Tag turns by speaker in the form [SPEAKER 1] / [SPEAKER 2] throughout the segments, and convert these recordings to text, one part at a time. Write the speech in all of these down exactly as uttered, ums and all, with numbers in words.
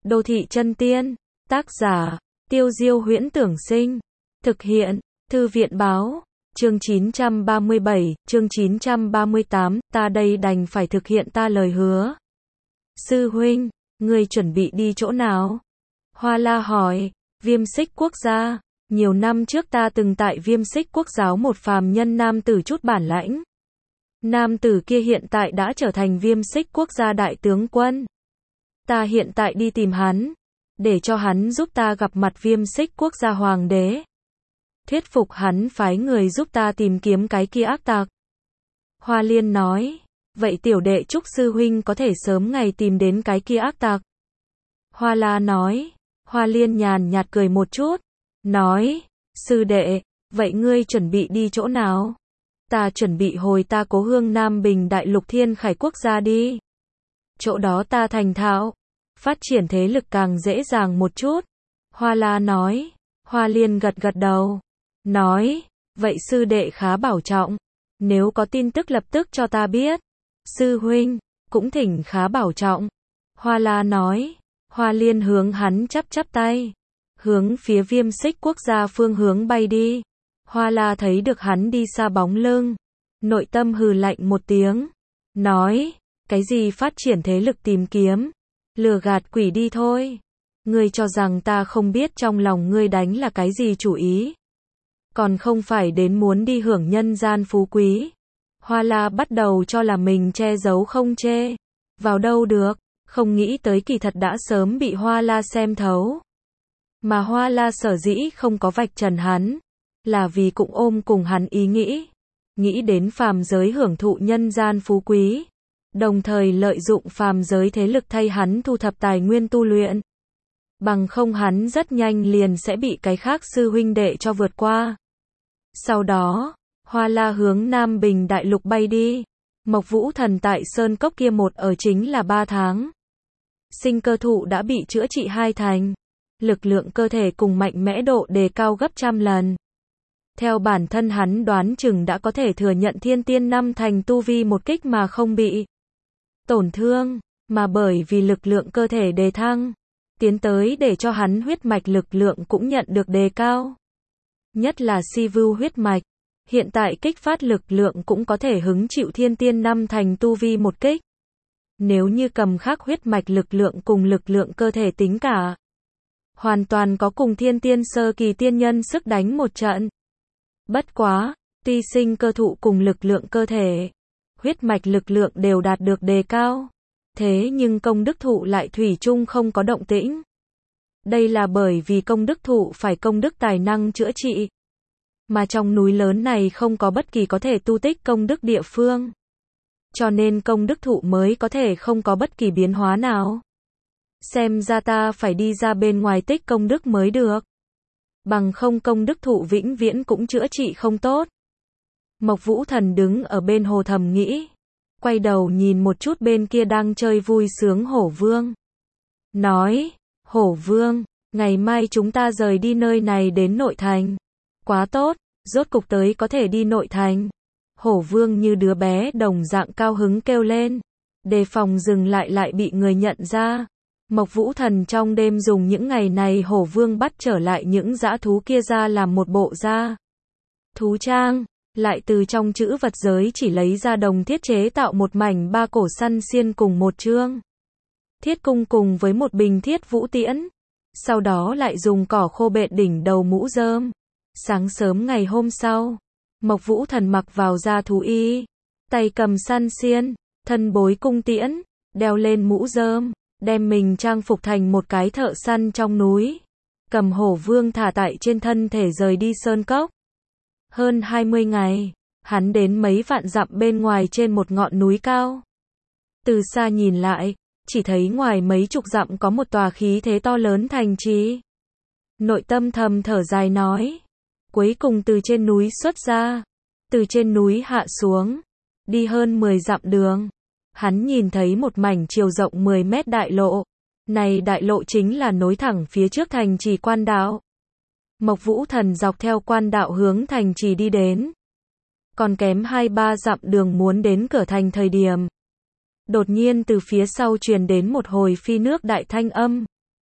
[SPEAKER 1] Đô thị chân tiên, tác giả, Tiêu Diêu Huyễn Tưởng Sinh, thực hiện, Thư viện Báo, chương chín trăm ba mươi bảy, chương chín trăm ba mươi tám, ta đây đành phải thực hiện ta lời hứa. Sư huynh, ngươi chuẩn bị đi chỗ nào? Hoa La hỏi, Viêm Xích Quốc gia. Nhiều năm trước ta từng tại Viêm Xích Quốc giáo một phàm nhân nam tử chút bản lãnh. Nam tử kia hiện tại đã trở thành Viêm Xích Quốc gia đại tướng quân. Ta hiện tại đi tìm hắn, để cho hắn giúp ta gặp mặt Viêm Xích Quốc gia hoàng đế. Thuyết phục hắn phái người giúp ta tìm kiếm cái kia ác tặc. Hoa Liên nói, vậy tiểu đệ chúc sư huynh có thể sớm ngày tìm đến cái kia ác tặc. Hoa La nói, Hoa Liên nhàn nhạt cười một chút, nói, sư đệ, vậy ngươi chuẩn bị đi chỗ nào? Ta chuẩn bị hồi ta cố hương Nam Bình Đại Lục Thiên Khải Quốc gia đi. Chỗ đó ta thành thạo, phát triển thế lực càng dễ dàng một chút. Hoa La nói, Hoa Liên gật gật đầu, nói, vậy sư đệ khá bảo trọng, nếu có tin tức lập tức cho ta biết. Sư huynh, cũng thỉnh khá bảo trọng. Hoa La nói, Hoa Liên hướng hắn chắp chắp tay, hướng phía Viêm Xích Quốc gia phương hướng bay đi. Hoa La thấy được hắn đi xa bóng lưng, nội tâm hừ lạnh một tiếng, nói, cái gì phát triển thế lực tìm kiếm, lừa gạt quỷ đi thôi. Ngươi cho rằng ta không biết trong lòng ngươi đánh là cái gì chủ ý, còn không phải đến muốn đi hưởng nhân gian phú quý. Hoa La bắt đầu cho là mình che giấu không chê vào đâu được, không nghĩ tới kỳ thật đã sớm bị Hoa La xem thấu. Mà Hoa La sở dĩ không có vạch trần hắn, là vì cũng ôm cùng hắn ý nghĩ, nghĩ đến phàm giới hưởng thụ nhân gian phú quý, đồng thời lợi dụng phàm giới thế lực thay hắn thu thập tài nguyên tu luyện. Bằng không hắn rất nhanh liền sẽ bị cái khác sư huynh đệ cho vượt qua. Sau đó, Hoa La hướng Nam Bình Đại Lục bay đi. Mộc Vũ Thần tại Sơn Cốc kia một ở chính là ba tháng. Sinh cơ thụ đã bị chữa trị hai thành. Lực lượng cơ thể cùng mạnh mẽ độ đề cao gấp trăm lần. Theo bản thân hắn đoán chừng đã có thể thừa nhận thiên tiên năm thành tu vi một kích mà không bị tổn thương, mà bởi vì lực lượng cơ thể đề thăng, tiến tới để cho hắn huyết mạch lực lượng cũng nhận được đề cao. Nhất là si vưu huyết mạch, hiện tại kích phát lực lượng cũng có thể hứng chịu thiên tiên năm thành tu vi một kích. Nếu như cầm khắc huyết mạch lực lượng cùng lực lượng cơ thể tính cả, hoàn toàn có cùng thiên tiên sơ kỳ tiên nhân sức đánh một trận. Bất quá, tuy sinh cơ thụ cùng lực lượng cơ thể, huyết mạch lực lượng đều đạt được đề cao, thế nhưng công đức thụ lại thủy chung không có động tĩnh. Đây là bởi vì công đức thụ phải công đức tài năng chữa trị, mà trong núi lớn này không có bất kỳ có thể tu tích công đức địa phương, cho nên công đức thụ mới có thể không có bất kỳ biến hóa nào. Xem ra ta phải đi ra bên ngoài tích công đức mới được, bằng không công đức thụ vĩnh viễn cũng chữa trị không tốt. Mộc Vũ Thần đứng ở bên hồ thầm nghĩ, quay đầu nhìn một chút bên kia đang chơi vui sướng Hổ Vương, nói, Hổ Vương, ngày mai chúng ta rời đi nơi này đến nội thành. Quá tốt, rốt cục tới có thể đi nội thành. Hổ Vương như đứa bé đồng dạng cao hứng kêu lên, đề phòng dừng lại lại bị người nhận ra. Mộc Vũ Thần trong đêm dùng những ngày này Hổ Vương bắt trở lại những dã thú kia ra làm một bộ da thú trang, lại từ trong chữ vật giới chỉ lấy ra đồng thiết chế tạo một mảnh ba cổ săn xiên cùng một chương thiết cung cùng với một bình thiết vũ tiễn, sau đó lại dùng cỏ khô bện đỉnh đầu mũ rơm. Sáng sớm ngày hôm sau, Mộc Vũ Thần mặc vào da thú y, tay cầm săn xiên, thân bối cung tiễn, đeo lên mũ rơm, đem mình trang phục thành một cái thợ săn trong núi, cầm Hổ Vương thả tại trên thân thể rời đi Sơn Cốc. Hơn hai mươi ngày, hắn đến mấy vạn dặm bên ngoài trên một ngọn núi cao. Từ xa nhìn lại, chỉ thấy ngoài mấy chục dặm có một tòa khí thế to lớn thành trì. Nội tâm thầm thở dài nói, cuối cùng từ trên núi xuất ra, từ trên núi hạ xuống, đi hơn mười dặm đường. Hắn nhìn thấy một mảnh chiều rộng mười mét đại lộ. Này đại lộ chính là nối thẳng phía trước thành trì Quan Đạo. Mộc Vũ Thần dọc theo Quan Đạo hướng thành trì đi đến. Còn kém hai ba dặm đường muốn đến cửa thành thời điểm, đột nhiên từ phía sau truyền đến một hồi phi nước đại thanh âm.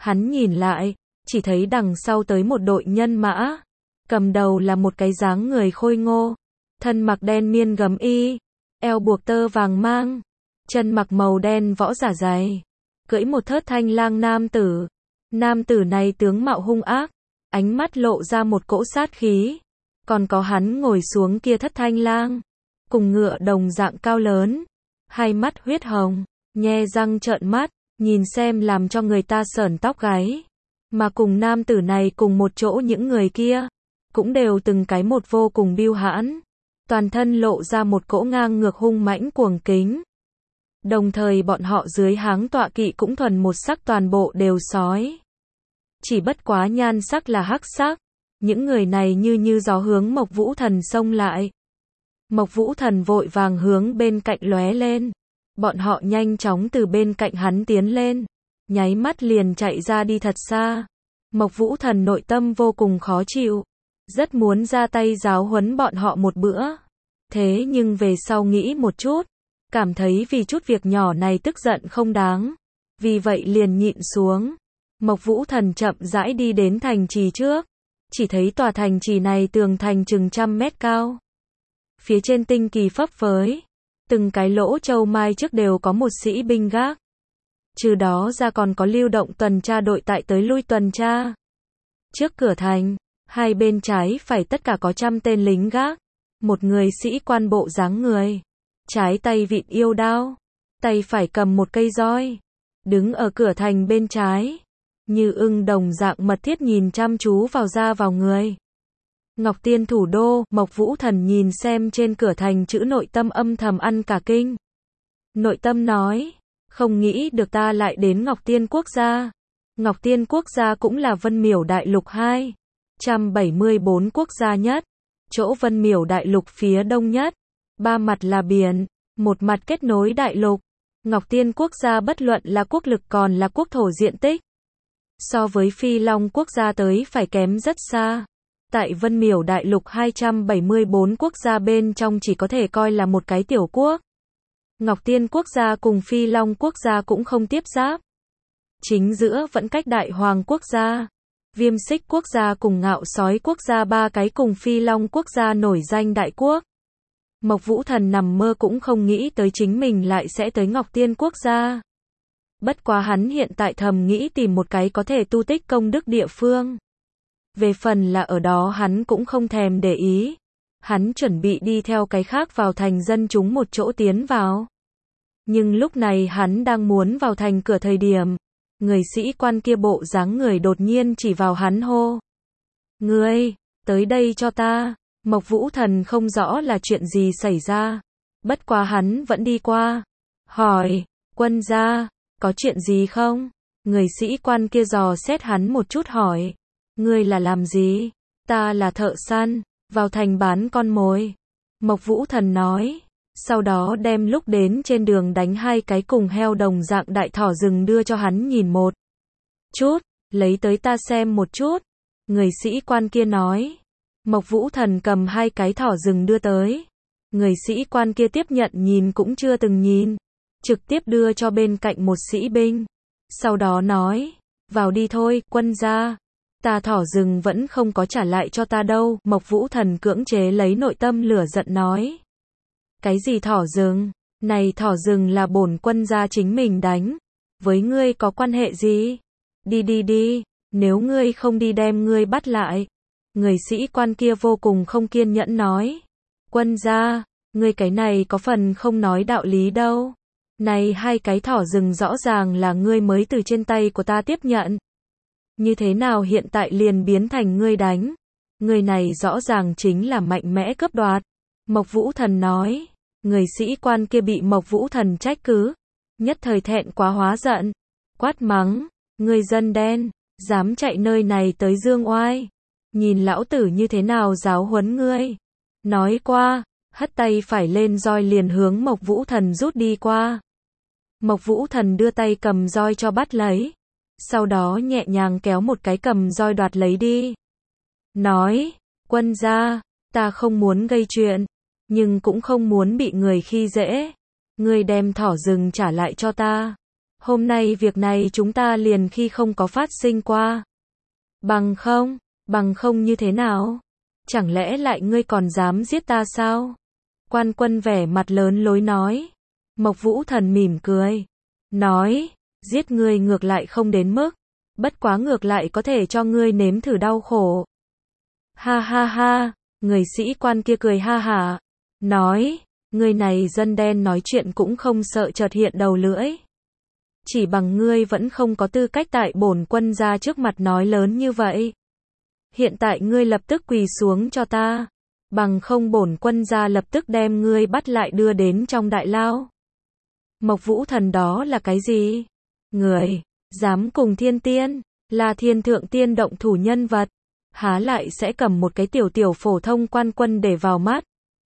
[SPEAKER 1] Hắn nhìn lại, chỉ thấy đằng sau tới một đội nhân mã, cầm đầu là một cái dáng người khôi ngô, thân mặc đen miên gấm y, eo buộc tơ vàng mang, chân mặc màu đen võ giả dày, cưỡi một thớt thanh lang nam tử. Nam tử này tướng mạo hung ác, ánh mắt lộ ra một cỗ sát khí, còn có hắn ngồi xuống kia thất thanh lang, cùng ngựa đồng dạng cao lớn, hai mắt huyết hồng, nhe răng trợn mắt, nhìn xem làm cho người ta sởn tóc gáy. Mà cùng nam tử này cùng một chỗ những người kia, cũng đều từng cái một vô cùng biêu hãn, toàn thân lộ ra một cỗ ngang ngược hung mãnh cuồng kính. Đồng thời bọn họ dưới háng tọa kỵ cũng thuần một sắc, toàn bộ đều sói. Chỉ bất quá nhan sắc là hắc sắc. Những người này như như gió hướng Mộc Vũ Thần xông lại. Mộc Vũ Thần vội vàng hướng bên cạnh lóe lên. Bọn họ nhanh chóng từ bên cạnh hắn tiến lên, nháy mắt liền chạy ra đi thật xa. Mộc Vũ Thần nội tâm vô cùng khó chịu, rất muốn ra tay giáo huấn bọn họ một bữa. Thế nhưng về sau nghĩ một chút, cảm thấy vì chút việc nhỏ này tức giận không đáng, vì vậy liền nhịn xuống. Mộc Vũ Thần chậm rãi đi đến thành trì trước, chỉ thấy tòa thành trì này tường thành chừng trăm mét cao. Phía trên tinh kỳ phấp phới, từng cái lỗ châu mai trước đều có một sĩ binh gác. Trừ đó ra còn có lưu động tuần tra đội tại tới lui tuần tra. Trước cửa thành, hai bên trái phải tất cả có trăm tên lính gác, một người sĩ quan bộ dáng người, trái tay vịn yêu đao, tay phải cầm một cây roi, đứng ở cửa thành bên trái, như ưng đồng dạng mật thiết nhìn chăm chú vào ra vào người. Ngọc Tiên thủ đô, Mộc Vũ Thần nhìn xem trên cửa thành chữ nội tâm âm thầm ăn cả kinh. Nội tâm nói, không nghĩ được ta lại đến Ngọc Tiên quốc gia. Ngọc Tiên quốc gia cũng là Vân Miểu đại lục hai trăm bảy mươi bốn quốc gia nhất, chỗ Vân Miểu đại lục phía đông nhất, ba mặt là biển, một mặt kết nối đại lục. Ngọc Tiên quốc gia bất luận là quốc lực còn là quốc thổ diện tích, so với Phi Long quốc gia tới phải kém rất xa. Tại Vân Miểu đại lục hai trăm bảy mươi bốn quốc gia bên trong chỉ có thể coi là một cái tiểu quốc. Ngọc Tiên quốc gia cùng Phi Long quốc gia cũng không tiếp giáp. Chính giữa vẫn cách Đại Hoàng quốc gia, Viêm Xích quốc gia cùng Ngạo Sói quốc gia ba cái cùng Phi Long quốc gia nổi danh đại quốc. Mộc Vũ Thần nằm mơ cũng không nghĩ tới chính mình lại sẽ tới Ngọc Tiên quốc gia. Bất quá hắn hiện tại thầm nghĩ tìm một cái có thể tu tích công đức địa phương. Về phần là ở đó hắn cũng không thèm để ý. Hắn chuẩn bị đi theo cái khác vào thành dân chúng một chỗ tiến vào. Nhưng lúc này hắn đang muốn vào thành cửa thời điểm, người sĩ quan kia bộ dáng người đột nhiên chỉ vào hắn hô. Ngươi, tới đây cho ta. Mộc Vũ Thần không rõ là chuyện gì xảy ra. Bất quá hắn vẫn đi qua. Hỏi, quân gia, có chuyện gì không? Người sĩ quan kia dò xét hắn một chút hỏi. Ngươi là làm gì? Ta là thợ săn, vào thành bán con mồi. Mộc Vũ Thần nói. Sau đó đem lúc đến trên đường đánh hai cái cùng heo đồng dạng đại thỏ rừng đưa cho hắn nhìn một chút, lấy tới ta xem một chút. Người sĩ quan kia nói. Mộc Vũ Thần cầm hai cái thỏ rừng đưa tới. Người sĩ quan kia tiếp nhận nhìn cũng chưa từng nhìn, trực tiếp đưa cho bên cạnh một sĩ binh. Sau đó nói, vào đi thôi, quân gia. Ta thỏ rừng vẫn không có trả lại cho ta đâu. Mộc Vũ Thần cưỡng chế lấy nội tâm lửa giận nói. Cái gì thỏ rừng? Này thỏ rừng là bổn quân gia chính mình đánh. Với ngươi có quan hệ gì? Đi đi đi, nếu ngươi không đi đem ngươi bắt lại. Người sĩ quan kia vô cùng không kiên nhẫn nói. Quân gia, ngươi cái này có phần không nói đạo lý đâu. Này hai cái thỏ rừng rõ ràng là ngươi mới từ trên tay của ta tiếp nhận. Như thế nào hiện tại liền biến thành ngươi đánh? Người này rõ ràng chính là mạnh mẽ cướp đoạt. Mộc Vũ Thần nói. Người sĩ quan kia bị Mộc Vũ Thần trách cứ, nhất thời thẹn quá hóa giận, quát mắng, ngươi dân đen, dám chạy nơi này tới dương oai, nhìn lão tử như thế nào giáo huấn ngươi. Nói qua, hất tay phải lên roi liền hướng Mộc Vũ Thần rút đi qua. Mộc Vũ Thần đưa tay cầm roi cho bắt lấy, sau đó nhẹ nhàng kéo một cái cầm roi đoạt lấy đi. Nói, quân gia, ta không muốn gây chuyện, nhưng cũng không muốn bị người khi dễ. Ngươi đem thỏ rừng trả lại cho ta. Hôm nay việc này chúng ta liền khi không có phát sinh qua. Bằng không, bằng không như thế nào? Chẳng lẽ lại ngươi còn dám giết ta sao? Quan Quân vẻ mặt lớn lối nói. Mộc Vũ Thần mỉm cười. Nói, giết ngươi ngược lại không đến mức. Bất quá ngược lại có thể cho ngươi nếm thử đau khổ. Ha ha ha, người sĩ quan kia cười ha hả. Nói, ngươi này dân đen nói chuyện cũng không sợ chợt hiện đầu lưỡi. Chỉ bằng ngươi vẫn không có tư cách tại bổn quân gia trước mặt nói lớn như vậy. Hiện tại ngươi lập tức quỳ xuống cho ta. Bằng không bổn quân gia lập tức đem ngươi bắt lại đưa đến trong đại lao. Mộc Vũ Thần đó là cái gì? Người, dám cùng thiên tiên, là thiên thượng tiên động thủ nhân vật. Há lại sẽ cầm một cái tiểu tiểu phổ thông quan quân để vào mắt.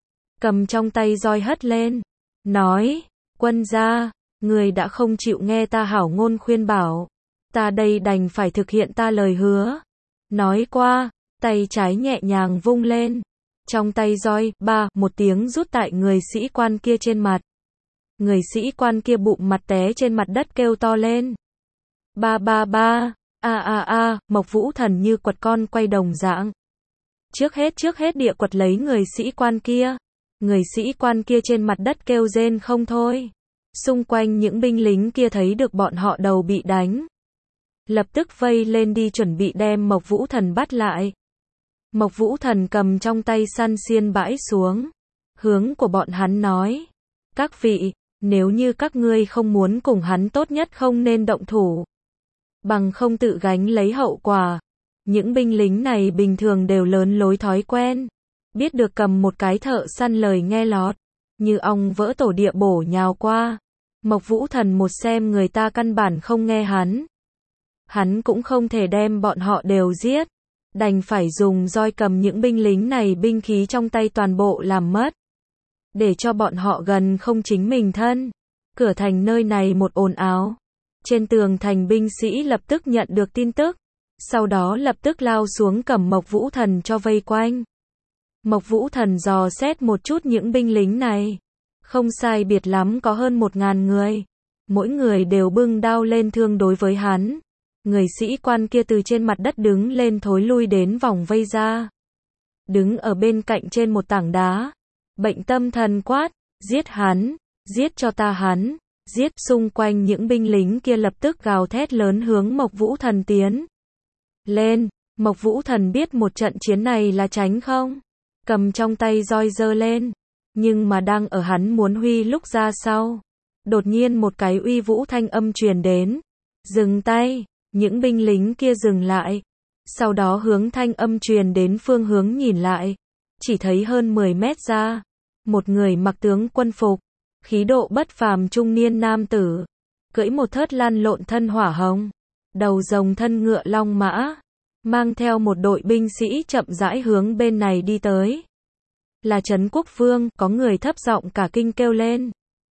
[SPEAKER 1] Cầm trong tay roi hất lên. Nói, quân gia, người đã không chịu nghe ta hảo ngôn khuyên bảo. Ta đây đành phải thực hiện ta lời hứa. Nói qua, tay trái nhẹ nhàng vung lên. Trong tay roi, ba, một tiếng rút tại người sĩ quan kia trên mặt. Người sĩ quan kia bụng mặt té trên mặt đất kêu to lên. Ba ba ba, a a a, Mộc Vũ Thần như quật con quay đồng dạng. Trước hết trước hết địa quật lấy người sĩ quan kia. Người sĩ quan kia trên mặt đất kêu rên không thôi. Xung quanh những binh lính kia thấy được bọn họ đầu bị đánh. Lập tức vây lên đi chuẩn bị đem Mộc Vũ Thần bắt lại. Mộc Vũ Thần cầm trong tay săn xiên bãi xuống. Hướng của bọn hắn nói. Các vị, nếu như các ngươi không muốn cùng hắn tốt nhất không nên động thủ. Bằng không tự gánh lấy hậu quả. Những binh lính này bình thường đều lớn lối thói quen. Biết được cầm một cái thợ săn lời nghe lọt. Như ong vỡ tổ địa bổ nhào qua. Mộc Vũ Thần một xem người ta căn bản không nghe hắn. Hắn cũng không thể đem bọn họ đều giết. Đành phải dùng roi cầm những binh lính này binh khí trong tay toàn bộ làm mất. Để cho bọn họ gần không chính mình thân. Cửa thành nơi này một ồn ào. Trên tường thành binh sĩ lập tức nhận được tin tức. Sau đó lập tức lao xuống cầm Mộc Vũ Thần cho vây quanh. Mộc Vũ Thần dò xét một chút những binh lính này. Không sai biệt lắm có hơn một ngàn người. Mỗi người đều bưng đao lên thương đối với hắn. Người sĩ quan kia từ trên mặt đất đứng lên thối lui đến vòng vây ra. Đứng ở bên cạnh trên một tảng đá. Bệnh tâm thần quát, giết hắn, giết cho ta hắn, giết. Xung quanh những binh lính kia lập tức gào thét lớn hướng Mộc Vũ Thần tiến lên. Mộc Vũ Thần biết một trận chiến này là tránh không. Cầm trong tay roi giơ lên. Nhưng mà đang ở hắn muốn huy lúc ra sau. Đột nhiên một cái uy vũ thanh âm truyền đến. Dừng tay. Những binh lính kia dừng lại. Sau đó hướng thanh âm truyền đến phương hướng nhìn lại. Chỉ thấy hơn mười mét ra. Một người mặc tướng quân phục. Khí độ bất phàm trung niên nam tử. Cưỡi một thớt lăn lộn thân hỏa hồng. Đầu rồng thân ngựa long mã. Mang theo một đội binh sĩ chậm rãi hướng bên này đi tới. Là Trấn Quốc Vương, có người thấp giọng cả kinh kêu lên.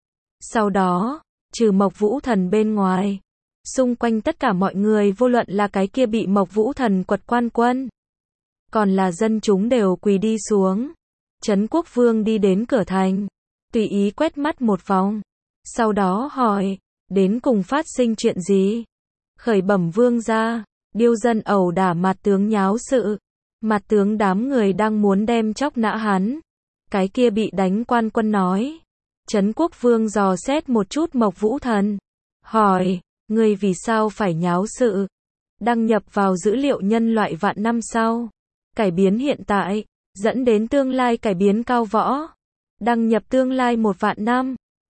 [SPEAKER 1] Sau đó, trừ Mộc Vũ Thần bên ngoài. Xung quanh tất cả mọi người vô luận là cái kia bị Mộc Vũ Thần quật quan quân. Còn là dân chúng đều quỳ đi xuống. Trấn Quốc Vương đi đến cửa thành. Tùy ý quét mắt một vòng. Sau đó hỏi. Đến cùng phát sinh chuyện gì? Khởi bẩm vương gia. Điêu dân ẩu đả Mạt tướng nháo sự. Mạt tướng đám người đang muốn đem chóc nã hắn. Cái kia bị đánh quan quân nói. Trấn Quốc Vương dò xét một chút Mộc Vũ Thần. Hỏi. Người vì sao phải nháo sự? Đăng nhập vào dữ liệu nhân loại vạn năm sau. Cải biến hiện tại. Dẫn đến tương lai cải biến cao võ. Đăng nhập tương lai một vạn năm.